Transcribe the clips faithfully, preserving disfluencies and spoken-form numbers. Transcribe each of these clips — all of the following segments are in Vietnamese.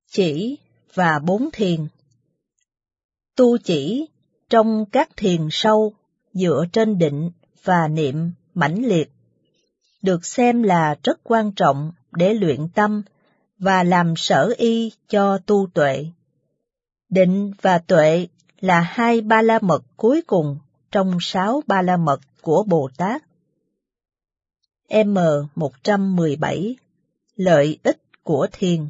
Chỉ và bốn thiền. Tu chỉ trong các thiền sâu dựa trên định và niệm mãnh liệt được xem là rất quan trọng để luyện tâm và làm sở y cho tu tuệ. Định và tuệ là hai ba la mật cuối cùng trong sáu ba la mật của Bồ Tát. M một trăm mười bảy. Lợi ích của thiền.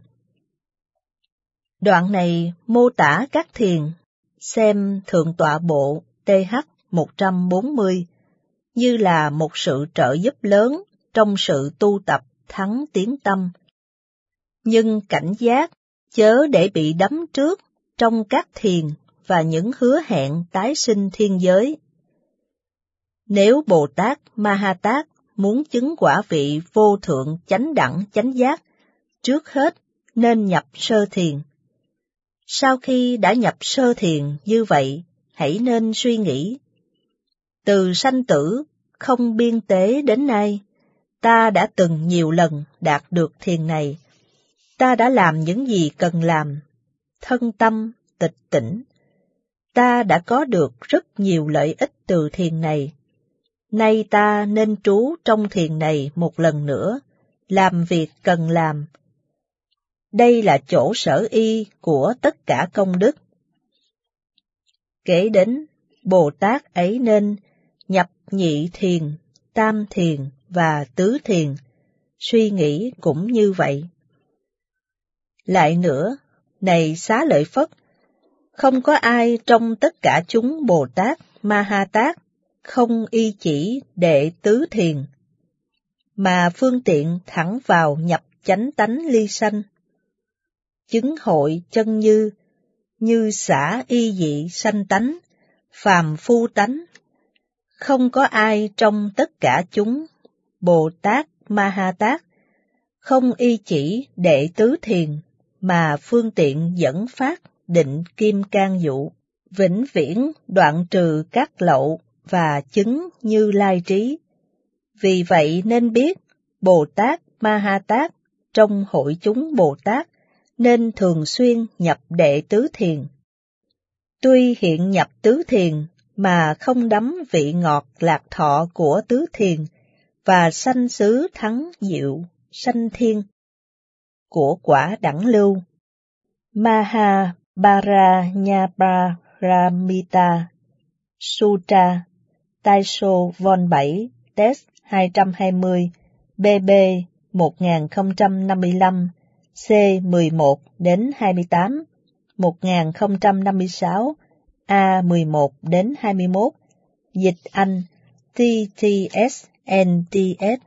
Đoạn này mô tả các thiền, xem Thượng tọa bộ T H một trăm bốn mươi, như là một sự trợ giúp lớn trong sự tu tập thắng tiến tâm. Nhưng cảnh giác, chớ để bị đắm trước trong các thiền và những hứa hẹn tái sinh thiên giới. Nếu Bồ Tát Ma Ha Tát muốn chứng quả vị vô thượng chánh đẳng chánh giác, trước hết nên nhập sơ thiền. Sau khi đã nhập sơ thiền như vậy, hãy nên suy nghĩ. Từ sanh tử, không biên tế đến nay, ta đã từng nhiều lần đạt được thiền này. Ta đã làm những gì cần làm, thân tâm, tịch tỉnh. Ta đã có được rất nhiều lợi ích từ thiền này. Nay ta nên trú trong thiền này một lần nữa, làm việc cần làm. Đây là chỗ sở y của tất cả công đức. Kể đến, Bồ Tát ấy nên nhập nhị thiền, tam thiền và tứ thiền, suy nghĩ cũng như vậy. Lại nữa, này Xá Lợi Phất, không có ai trong tất cả chúng Bồ Tát, Ma Ha Tát không y chỉ đệ tứ thiền, mà phương tiện thẳng vào nhập chánh tánh ly sanh. Chứng hội chân như, như xả y dị sanh tánh, phàm phu tánh. Không có ai trong tất cả chúng, Bồ Tát, Ma Ha Tát, không y chỉ đệ tứ thiền, mà phương tiện dẫn phát định kim cang dụ, vĩnh viễn đoạn trừ các lậu và chứng như lai trí. Vì vậy nên biết, Bồ Tát, Ma Ha Tát, trong hội chúng Bồ Tát, nên thường xuyên nhập đệ tứ thiền. Tuy hiện nhập tứ thiền, mà không đắm vị ngọt lạc thọ của tứ thiền, và sanh xứ thắng diệu, sanh thiên, của quả đẳng lưu. Maha Paranyapparamita Sutra, Taiso Von bảy, Test hai trăm hai mươi, B B một nghìn không trăm năm mươi lăm, C mười một đến hai mươi tám, một nghìn không trăm năm mươi sáu, A mười một đến hai mươi mốt, dịch Anh, T T S N T S.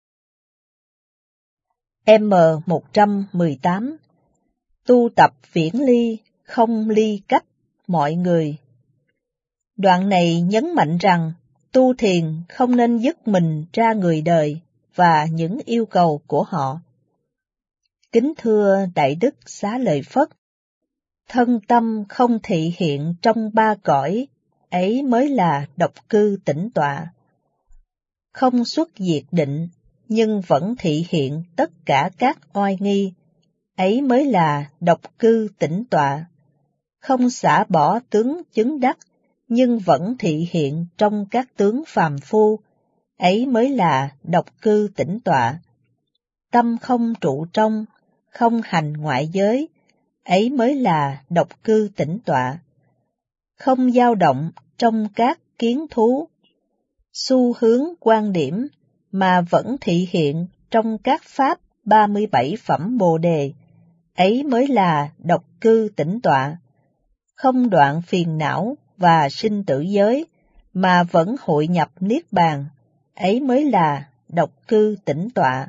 M một trăm mười tám. Tu tập viễn ly, không ly cách mọi người. Đoạn này nhấn mạnh rằng, tu thiền không nên dứt mình ra người đời và những yêu cầu của họ. Kính thưa Đại Đức Xá Lợi Phất, thân tâm không thị hiện trong ba cõi, ấy mới là độc cư tĩnh tọa. Không xuất diệt định, nhưng vẫn thị hiện tất cả các oai nghi, ấy mới là độc cư tĩnh tọa. Không xả bỏ tướng chứng đắc, nhưng vẫn thị hiện trong các tướng phàm phu, ấy mới là độc cư tĩnh tọa. Tâm không trụ trong, không hành ngoại giới, ấy mới là độc cư tĩnh tọa. Không dao động trong các kiến thú, xu hướng quan điểm, mà vẫn thị hiện trong các pháp ba mươi bảy phẩm Bồ Đề, ấy mới là độc cư tĩnh tọa. Không đoạn phiền não và sinh tử giới, mà vẫn hội nhập niết bàn, ấy mới là độc cư tĩnh tọa.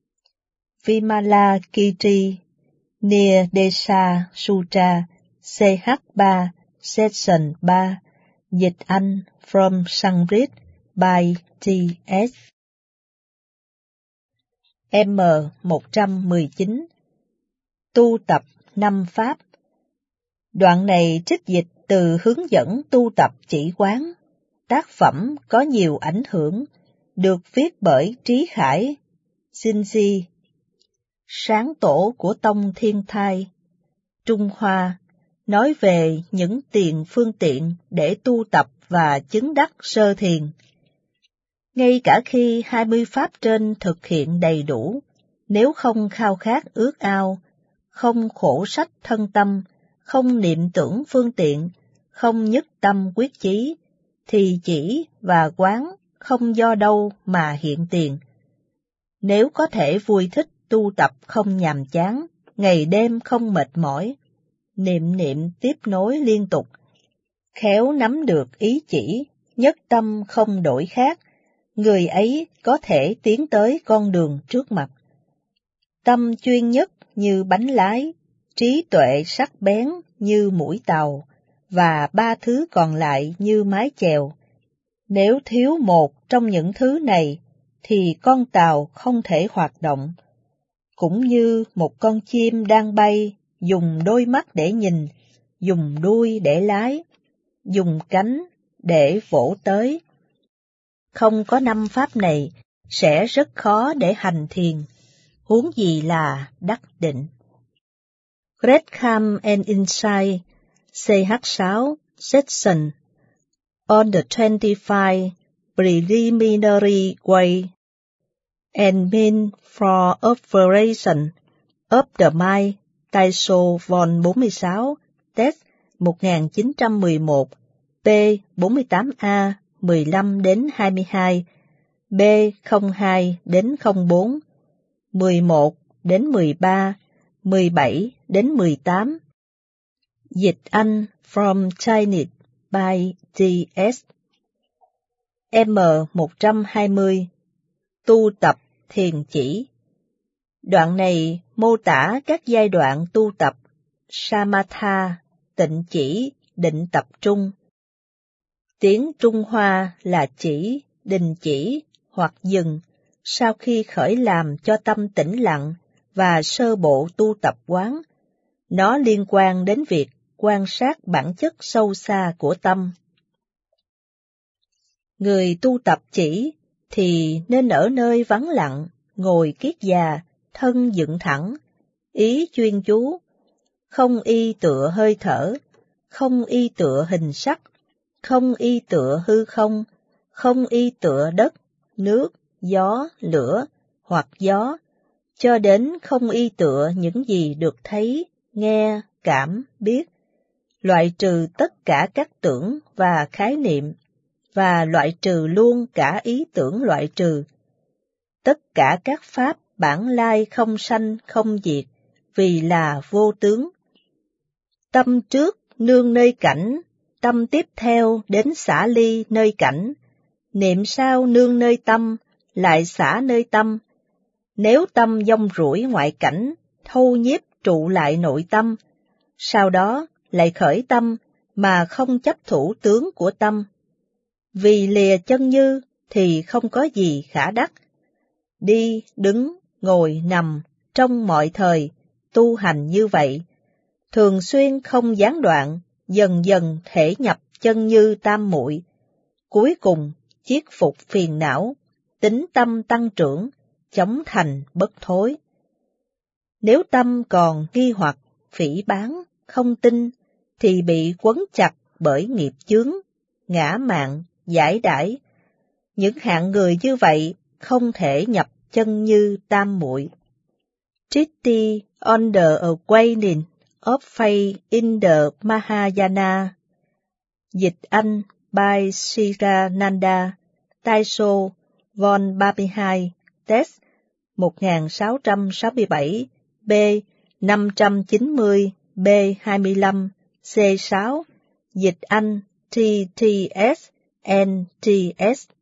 Vimalakirti Nirdesa Sutra, C H ba, Section ba, dịch Anh, From Sanskrit, by T S. M một trăm mười chín. Tu tập năm pháp. Đoạn này trích dịch từ hướng dẫn tu tập chỉ quán. Tác phẩm có nhiều ảnh hưởng, được viết bởi Trí Khải, Shinji, sáng tổ của tông Thiên Thai, Trung Hoa, nói về những tiền phương tiện để tu tập và chứng đắc sơ thiền. Ngay cả khi hai mươi pháp trên thực hiện đầy đủ, nếu không khao khát ước ao, không khổ sách thân tâm, không niệm tưởng phương tiện, không nhất tâm quyết chí, thì chỉ và quán không do đâu mà hiện tiền. Nếu có thể vui thích tu tập không nhàm chán, ngày đêm không mệt mỏi, niệm niệm tiếp nối liên tục, khéo nắm được ý chỉ, nhất tâm không đổi khác, người ấy có thể tiến tới con đường trước mặt. Tâm chuyên nhất như bánh lái, trí tuệ sắc bén như mũi tàu, và ba thứ còn lại như mái chèo. Nếu thiếu một trong những thứ này, thì con tàu không thể hoạt động. Cũng như một con chim đang bay, dùng đôi mắt để nhìn, dùng đuôi để lái, dùng cánh để vỗ tới. Không có năm pháp này, sẽ rất khó để hành thiền, huống gì là đắc định. Great Calm and Insight, C H sáu, Section on the twenty-five Preliminary Way and Means for Operation of the Mind, Taisho Von bốn mươi sáu, Text một nghìn chín trăm mười một, P bốn mươi tám A, mười lăm đến hai mươi hai, B không hai đến không bốn, mười một đến mười ba, mười bảy đến mười tám. Dịch Anh from Chinese by T S M một trăm hai mươi. Tu tập thiền chỉ. Đoạn này mô tả các giai đoạn tu tập Samatha, tịnh chỉ, định tập trung. Tiếng Trung Hoa là chỉ, đình chỉ hoặc dừng sau khi khởi làm cho tâm tĩnh lặng và sơ bộ tu tập quán. Nó liên quan đến việc quan sát bản chất sâu xa của tâm. Người tu tập chỉ thì nên ở nơi vắng lặng, ngồi kiết già, thân dựng thẳng, ý chuyên chú, không y tựa hơi thở, không y tựa hình sắc, không y tựa hư không, không y tựa đất, nước, gió, lửa hoặc gió, cho đến không y tựa những gì được thấy, nghe, cảm, biết, loại trừ tất cả các tưởng và khái niệm, và loại trừ luôn cả ý tưởng loại trừ. Tất cả các pháp bản lai không sanh không diệt, vì là vô tướng. Tâm trước nương nơi cảnh, tâm tiếp theo đến xả ly nơi cảnh, niệm sau nương nơi tâm, lại xả nơi tâm. Nếu tâm dông rủi ngoại cảnh, thâu nhiếp trụ lại nội tâm, sau đó lại khởi tâm mà không chấp thủ tướng của tâm. Vì lìa chân như thì không có gì khả đắc. Đi, đứng, ngồi, nằm, trong mọi thời, tu hành như vậy, thường xuyên không gián đoạn, dần dần thể nhập chân như tam muội, cuối cùng chiết phục phiền não, tính tâm tăng trưởng, chống thành bất thối. Nếu tâm còn nghi hoặc, phỉ báng, không tin, thì bị quấn chặt bởi nghiệp chướng, ngã mạn, giải đãi. Những hạng người như vậy không thể nhập chân như tam muội. Treatise on the Awakening of Faith in the Mahayana. Dịch Anh by Sirananda, Taisho Von ba mươi hai, Text một nghìn sáu trăm sáu mươi bảy, B năm trăm chín mươi, B hai mươi lăm, C sáu, dịch Anh T T S, N T S.